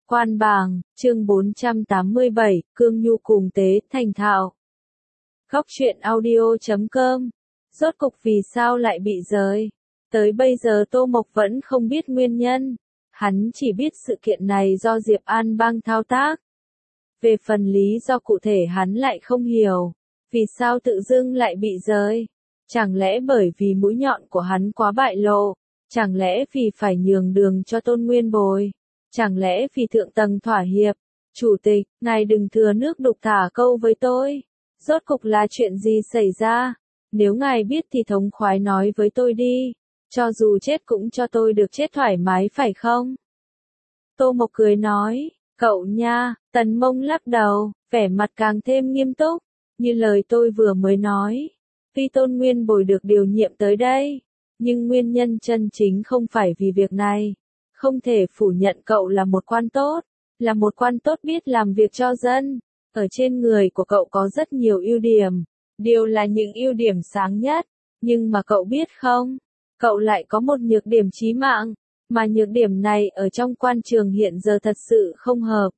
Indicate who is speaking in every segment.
Speaker 1: Quan bàng, chương 487, Cương Nhu cùng Tế Thành Thạo. Góc truyện audio.com. Rốt cục vì sao lại bị rời? Tới bây giờ Tô Mộc vẫn không biết nguyên nhân. Hắn chỉ biết sự kiện này do Diệp An Bang thao tác. Về phần lý do cụ thể hắn lại không hiểu. Vì sao tự dưng lại bị rời? Chẳng lẽ bởi vì mũi nhọn của hắn quá bại lộ? Chẳng lẽ vì phải nhường đường cho Tôn Nguyên Bồi? Chẳng lẽ vì thượng tầng thỏa hiệp? Chủ tịch, ngài đừng thừa nước đục thả câu với tôi. Rốt cục là chuyện gì xảy ra? Nếu ngài biết thì thống khoái nói với tôi đi. Cho dù chết cũng cho tôi được chết thoải mái phải không? Tô Mộc cười nói, cậu nha. Tần Mông lắc đầu, vẻ mặt càng thêm nghiêm túc. Như lời tôi vừa mới nói. Vì Tôn Nguyên Bồi được điều nhiệm tới đây. Nhưng nguyên nhân chân chính không phải vì việc này. Không thể phủ nhận cậu là một quan tốt. Là một quan tốt biết làm việc cho dân. Ở trên người của cậu có rất nhiều ưu điểm. Điều là những ưu điểm sáng nhất. Nhưng mà cậu biết không? Cậu lại có một nhược điểm chí mạng. Mà nhược điểm này ở trong quan trường hiện giờ thật sự không hợp.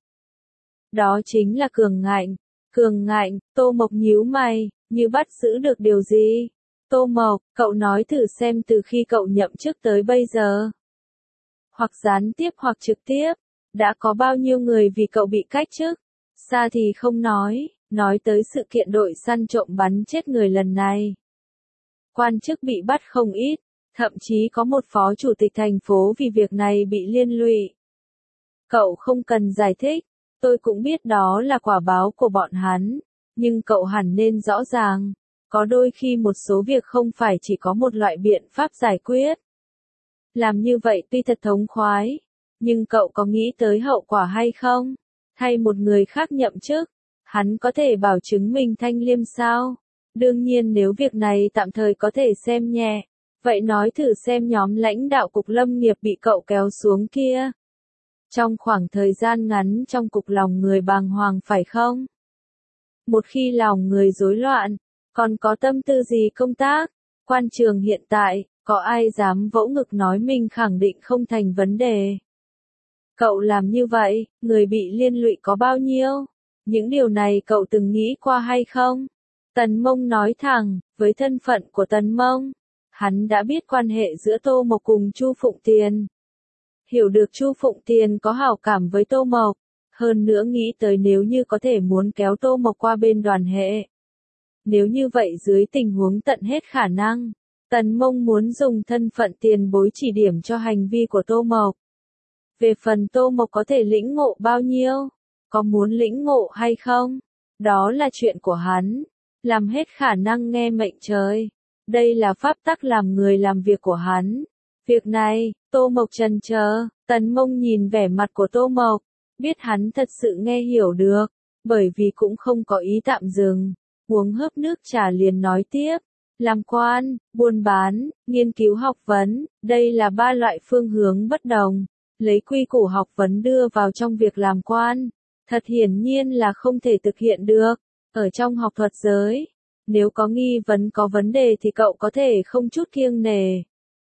Speaker 1: Đó chính là cường ngạnh. Cường ngạnh, Tô Mộc nhíu mày, như bắt giữ được điều gì? Tô Mộc, cậu nói thử xem từ khi cậu nhậm chức tới bây giờ. Hoặc gián tiếp hoặc trực tiếp, đã có bao nhiêu người vì cậu bị cách chức? Xa thì không nói tới sự kiện đội săn trộm bắn chết người lần này. Quan chức bị bắt không ít, thậm chí có một phó chủ tịch thành phố vì việc này bị liên lụy. Cậu không cần giải thích, tôi cũng biết đó là quả báo của bọn hắn, nhưng cậu hẳn nên rõ ràng, có đôi khi một số việc không phải chỉ có một loại biện pháp giải quyết. Làm như vậy tuy thật thống khoái, nhưng cậu có nghĩ tới hậu quả hay không? Thay một người khác nhậm chức, hắn có thể bảo chứng mình thanh liêm sao? Đương nhiên nếu việc này tạm thời có thể xem nhẹ, vậy nói thử xem nhóm lãnh đạo cục lâm nghiệp bị cậu kéo xuống kia. Trong khoảng thời gian ngắn trong cục lòng người bàng hoàng phải không? Một khi lòng người rối loạn, còn có tâm tư gì công tác? Quan trường hiện tại, có ai dám vỗ ngực nói mình khẳng định không thành vấn đề? Cậu làm như vậy, người bị liên lụy có bao nhiêu? Những điều này cậu từng nghĩ qua hay không? Tần Mông nói thẳng, với thân phận của Tần Mông, hắn đã biết quan hệ giữa Tô Mộc cùng Chu Phụng Tiền. Hiểu được Chu Phụng Tiền có hảo cảm với Tô Mộc, hơn nữa nghĩ tới nếu như có thể muốn kéo Tô Mộc qua bên đoàn hệ. Nếu như vậy dưới tình huống tận hết khả năng, Tần Mông muốn dùng thân phận tiền bối chỉ điểm cho hành vi của Tô Mộc. Về phần Tô Mộc có thể lĩnh ngộ bao nhiêu, có muốn lĩnh ngộ hay không, đó là chuyện của hắn, làm hết khả năng nghe mệnh trời. Đây là pháp tắc làm người làm việc của hắn. Việc này, Tô Mộc chần chờ, Tần Mông nhìn vẻ mặt của Tô Mộc, biết hắn thật sự nghe hiểu được, bởi vì cũng không có ý tạm dừng, uống hớp nước trà liền nói tiếp. Làm quan, buôn bán, nghiên cứu học vấn, đây là ba loại phương hướng bất đồng. Lấy quy củ học vấn đưa vào trong việc làm quan, thật hiển nhiên là không thể thực hiện được. Ở trong học thuật giới, nếu có nghi vấn có vấn đề thì cậu có thể không chút kiêng nể.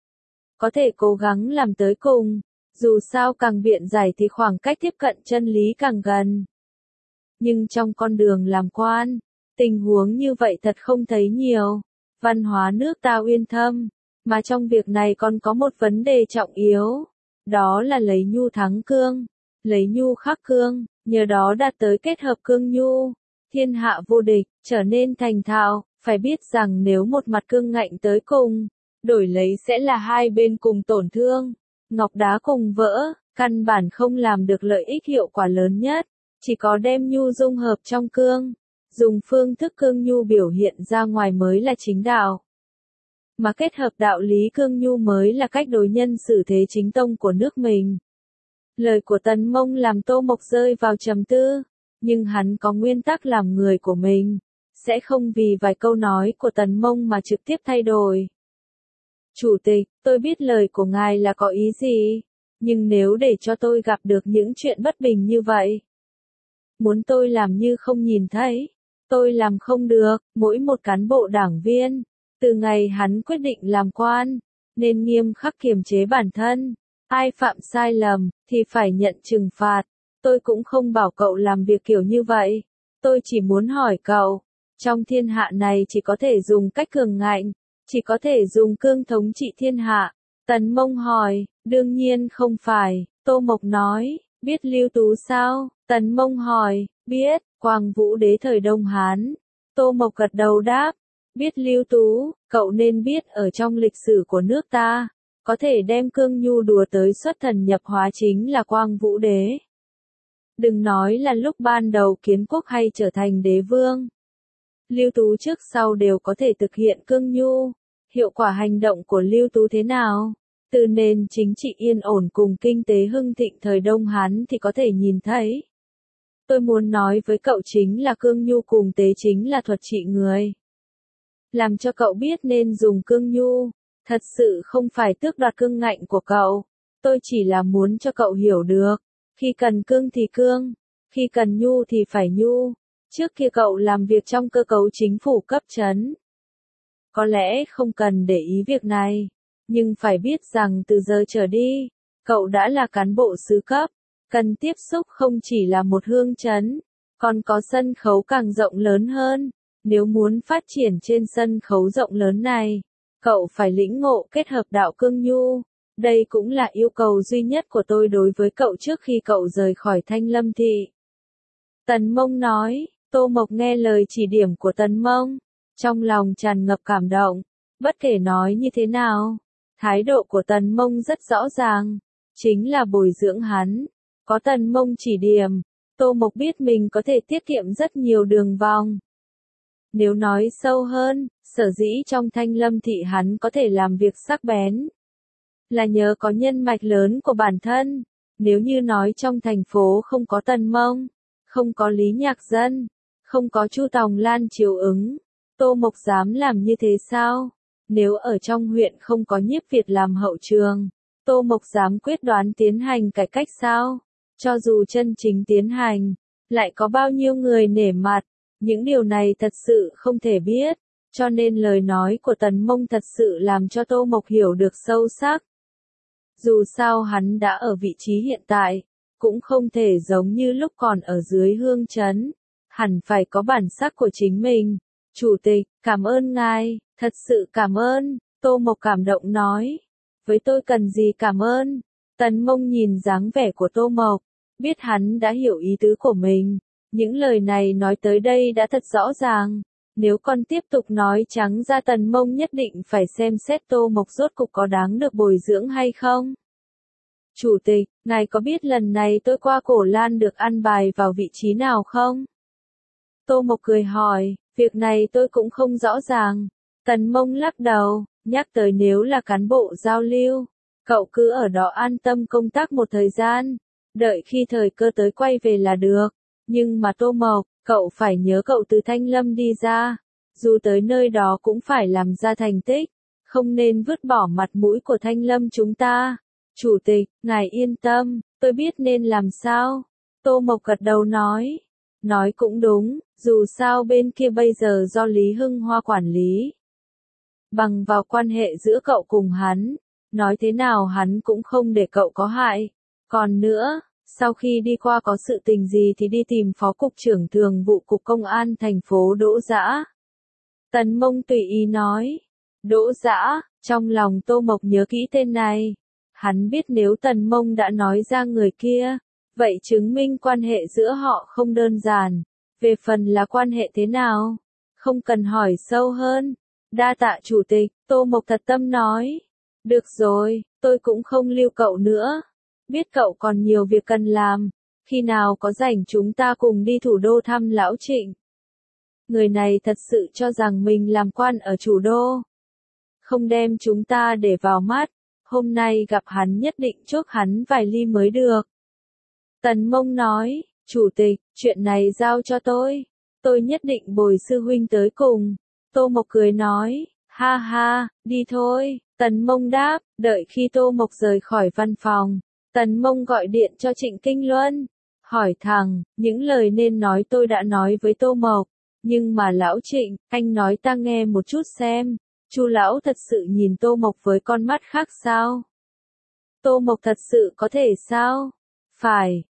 Speaker 1: Có thể cố gắng làm tới cùng, dù sao càng biện giải thì khoảng cách tiếp cận chân lý càng gần. Nhưng trong con đường làm quan, tình huống như vậy thật không thấy nhiều. Văn hóa nước ta uyên thâm, mà trong việc này còn có một vấn đề trọng yếu. Đó là lấy nhu thắng cương, lấy nhu khắc cương, nhờ đó đạt tới kết hợp cương nhu, thiên hạ vô địch, trở nên thành thạo. Phải biết rằng nếu một mặt cương ngạnh tới cùng, đổi lấy sẽ là hai bên cùng tổn thương, ngọc đá cùng vỡ, căn bản không làm được lợi ích hiệu quả lớn nhất, chỉ có đem nhu dung hợp trong cương, dùng phương thức cương nhu biểu hiện ra ngoài mới là chính đạo. Mà kết hợp đạo lý cương nhu mới là cách đối nhân xử thế chính tông của nước mình. Lời của Tần Mông làm Tô Mộc rơi vào trầm tư, nhưng hắn có nguyên tắc làm người của mình, sẽ không vì vài câu nói của Tần Mông mà trực tiếp thay đổi. Chủ tịch, tôi biết lời của ngài là có ý gì, nhưng nếu để cho tôi gặp được những chuyện bất bình như vậy, muốn tôi làm như không nhìn thấy, tôi làm không được. Mỗi một cán bộ đảng viên, từ ngày hắn quyết định làm quan, nên nghiêm khắc kiềm chế bản thân, ai phạm sai lầm, thì phải nhận trừng phạt, tôi cũng không bảo cậu làm việc kiểu như vậy. Tôi chỉ muốn hỏi cậu, trong thiên hạ này chỉ có thể dùng cách cường ngạnh, chỉ có thể dùng cương thống trị thiên hạ. Tần Mông hỏi, đương nhiên không phải, Tô Mộc nói, biết Lưu Tú sao? Tần Mông hỏi, biết, Quang Vũ đế thời Đông Hán. Tô Mộc gật đầu đáp, biết Lưu Tú, cậu nên biết ở trong lịch sử của nước ta, có thể đem Cương Nhu đùa tới xuất thần nhập hóa chính là Quang Vũ đế. Đừng nói là lúc ban đầu kiến quốc hay trở thành đế vương. Lưu Tú trước sau đều có thể thực hiện Cương Nhu. Hiệu quả hành động của Lưu Tú thế nào? Từ nền chính trị yên ổn cùng kinh tế hưng thịnh thời Đông Hán thì có thể nhìn thấy. Tôi muốn nói với cậu chính là Cương Nhu cùng tế chính là thuật trị người. Làm cho cậu biết nên dùng Cương Nhu, thật sự không phải tước đoạt cương ngạnh của cậu. Tôi chỉ là muốn cho cậu hiểu được, khi cần cương thì cương, khi cần nhu thì phải nhu. Trước kia cậu làm việc trong cơ cấu chính phủ cấp trấn. Có lẽ không cần để ý việc này, nhưng phải biết rằng từ giờ trở đi, cậu đã là cán bộ xứ cấp, cần tiếp xúc không chỉ là một hương trấn, còn có sân khấu càng rộng lớn hơn. Nếu muốn phát triển trên sân khấu rộng lớn này, cậu phải lĩnh ngộ kết hợp đạo cương nhu. Đây cũng là yêu cầu duy nhất của tôi đối với cậu trước khi cậu rời khỏi Thanh Lâm Thị. Tần Mông nói, Tô Mộc nghe lời chỉ điểm của Tần Mông, trong lòng tràn ngập cảm động, bất kể nói như thế nào. Thái độ của Tần Mông rất rõ ràng, chính là bồi dưỡng hắn. Có Tần Mông chỉ điểm, Tô Mộc biết mình có thể tiết kiệm rất nhiều đường vòng. Nếu nói sâu hơn, sở dĩ trong Thanh Lâm Thị hắn có thể làm việc sắc bén, là nhờ có nhân mạch lớn của bản thân. Nếu như nói trong thành phố không có Tần Mông, không có Lý Nhạc Dân, không có Chu Tòng Lan chiếu ứng, Tô Mộc dám làm như thế sao? Nếu ở trong huyện không có Nhiếp Việt làm hậu trường, Tô Mộc dám quyết đoán tiến hành cải cách sao? Cho dù chân chính tiến hành, lại có bao nhiêu người nể mặt? Những điều này thật sự không thể biết, cho nên lời nói của Tần Mông thật sự làm cho Tô Mộc hiểu được sâu sắc. Dù sao hắn đã ở vị trí hiện tại, cũng không thể giống như lúc còn ở dưới hương trấn, hẳn phải có bản sắc của chính mình. Chủ tịch, cảm ơn ngài, thật sự cảm ơn, Tô Mộc cảm động nói. Với tôi cần gì cảm ơn? Tần Mông nhìn dáng vẻ của Tô Mộc, biết hắn đã hiểu ý tứ của mình. Những lời này nói tới đây đã thật rõ ràng. Nếu con tiếp tục nói trắng ra Tần Mông nhất định phải xem xét Tô Mộc rốt cục có đáng được bồi dưỡng hay không. Chủ tịch, ngài có biết lần này tôi qua Cổ Lan được an bài vào vị trí nào không? Tô Mộc cười hỏi, việc này tôi cũng không rõ ràng. Tần Mông lắc đầu, nhắc tới nếu là cán bộ giao lưu, cậu cứ ở đó an tâm công tác một thời gian, đợi khi thời cơ tới quay về là được. Nhưng mà Tô Mộc, cậu phải nhớ cậu từ Thanh Lâm đi ra, dù tới nơi đó cũng phải làm ra thành tích, không nên vứt bỏ mặt mũi của Thanh Lâm chúng ta. Chủ tịch, ngài yên tâm, tôi biết nên làm sao. Tô Mộc gật đầu nói cũng đúng, dù sao bên kia bây giờ do Lý Hưng Hoa quản lý. Bằng vào quan hệ giữa cậu cùng hắn, nói thế nào hắn cũng không để cậu có hại. Còn nữa, sau khi đi qua có sự tình gì thì đi tìm Phó Cục trưởng Thường vụ Cục Công an thành phố Đỗ Dã. Tần Mông tùy ý nói. Đỗ Dã, trong lòng Tô Mộc nhớ kỹ tên này. Hắn biết nếu Tần Mông đã nói ra người kia, vậy chứng minh quan hệ giữa họ không đơn giản. Về phần là quan hệ thế nào, không cần hỏi sâu hơn. Đa tạ chủ tịch, Tô Mộc thật tâm nói. Được rồi, tôi cũng không lưu cậu nữa. Biết cậu còn nhiều việc cần làm, khi nào có rảnh chúng ta cùng đi thủ đô thăm Lão Trịnh. Người này thật sự cho rằng mình làm quan ở thủ đô, không đem chúng ta để vào mắt, hôm nay gặp hắn nhất định chuốc hắn vài ly mới được. Tần Mông nói, chủ tịch, chuyện này giao cho tôi nhất định bồi sư huynh tới cùng. Tô Mộc cười nói, ha ha, đi thôi. Tần Mông đáp, đợi khi Tô Mộc rời khỏi văn phòng, Tần Mông gọi điện cho Trịnh Kinh Luân, hỏi thẳng, những lời nên nói tôi đã nói với Tô Mộc, nhưng mà lão Trịnh, anh nói ta nghe một chút xem, Chu lão thật sự nhìn Tô Mộc với con mắt khác sao? Tô Mộc thật sự có thể sao? Phải,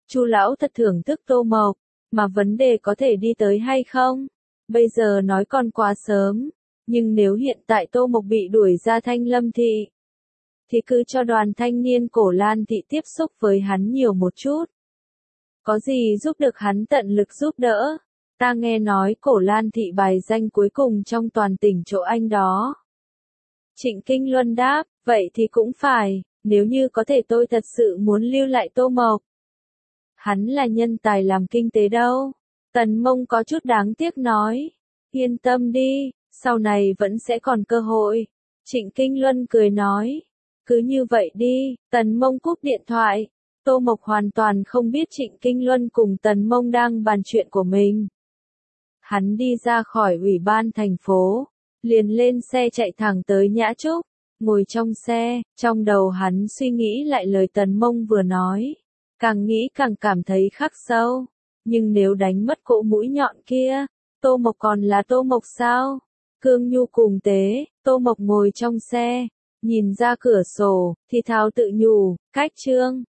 Speaker 1: Chu lão thật thưởng thức Tô Mộc, mà vấn đề có thể đi tới hay không? Bây giờ nói còn quá sớm, nhưng nếu hiện tại Tô Mộc bị đuổi ra Thanh Lâm thị, thì cứ cho đoàn thanh niên Cổ Lan thị tiếp xúc với hắn nhiều một chút. Có gì giúp được hắn tận lực giúp đỡ. Ta nghe nói Cổ Lan thị bài danh cuối cùng trong toàn tỉnh chỗ anh đó. Trịnh Kinh Luân đáp, vậy thì cũng phải, nếu như có thể tôi thật sự muốn lưu lại Tô Mộc. Hắn là nhân tài làm kinh tế đâu. Tần Mông có chút đáng tiếc nói. Yên tâm đi, sau này vẫn sẽ còn cơ hội. Trịnh Kinh Luân cười nói. Cứ như vậy đi, Tần Mông cúp điện thoại. Tô Mộc hoàn toàn không biết Trịnh Kinh Luân cùng Tần Mông đang bàn chuyện của mình. Hắn đi ra khỏi ủy ban thành phố, liền lên xe chạy thẳng tới Nhã Trúc, ngồi trong xe, trong đầu hắn suy nghĩ lại lời Tần Mông vừa nói. Càng nghĩ càng cảm thấy khắc sâu, nhưng nếu đánh mất cỗ mũi nhọn kia, Tô Mộc còn là Tô Mộc sao? Cương Nhu cùng Tế, Tô Mộc ngồi trong xe, nhìn ra cửa sổ, thì thào tự nhủ, cách Trương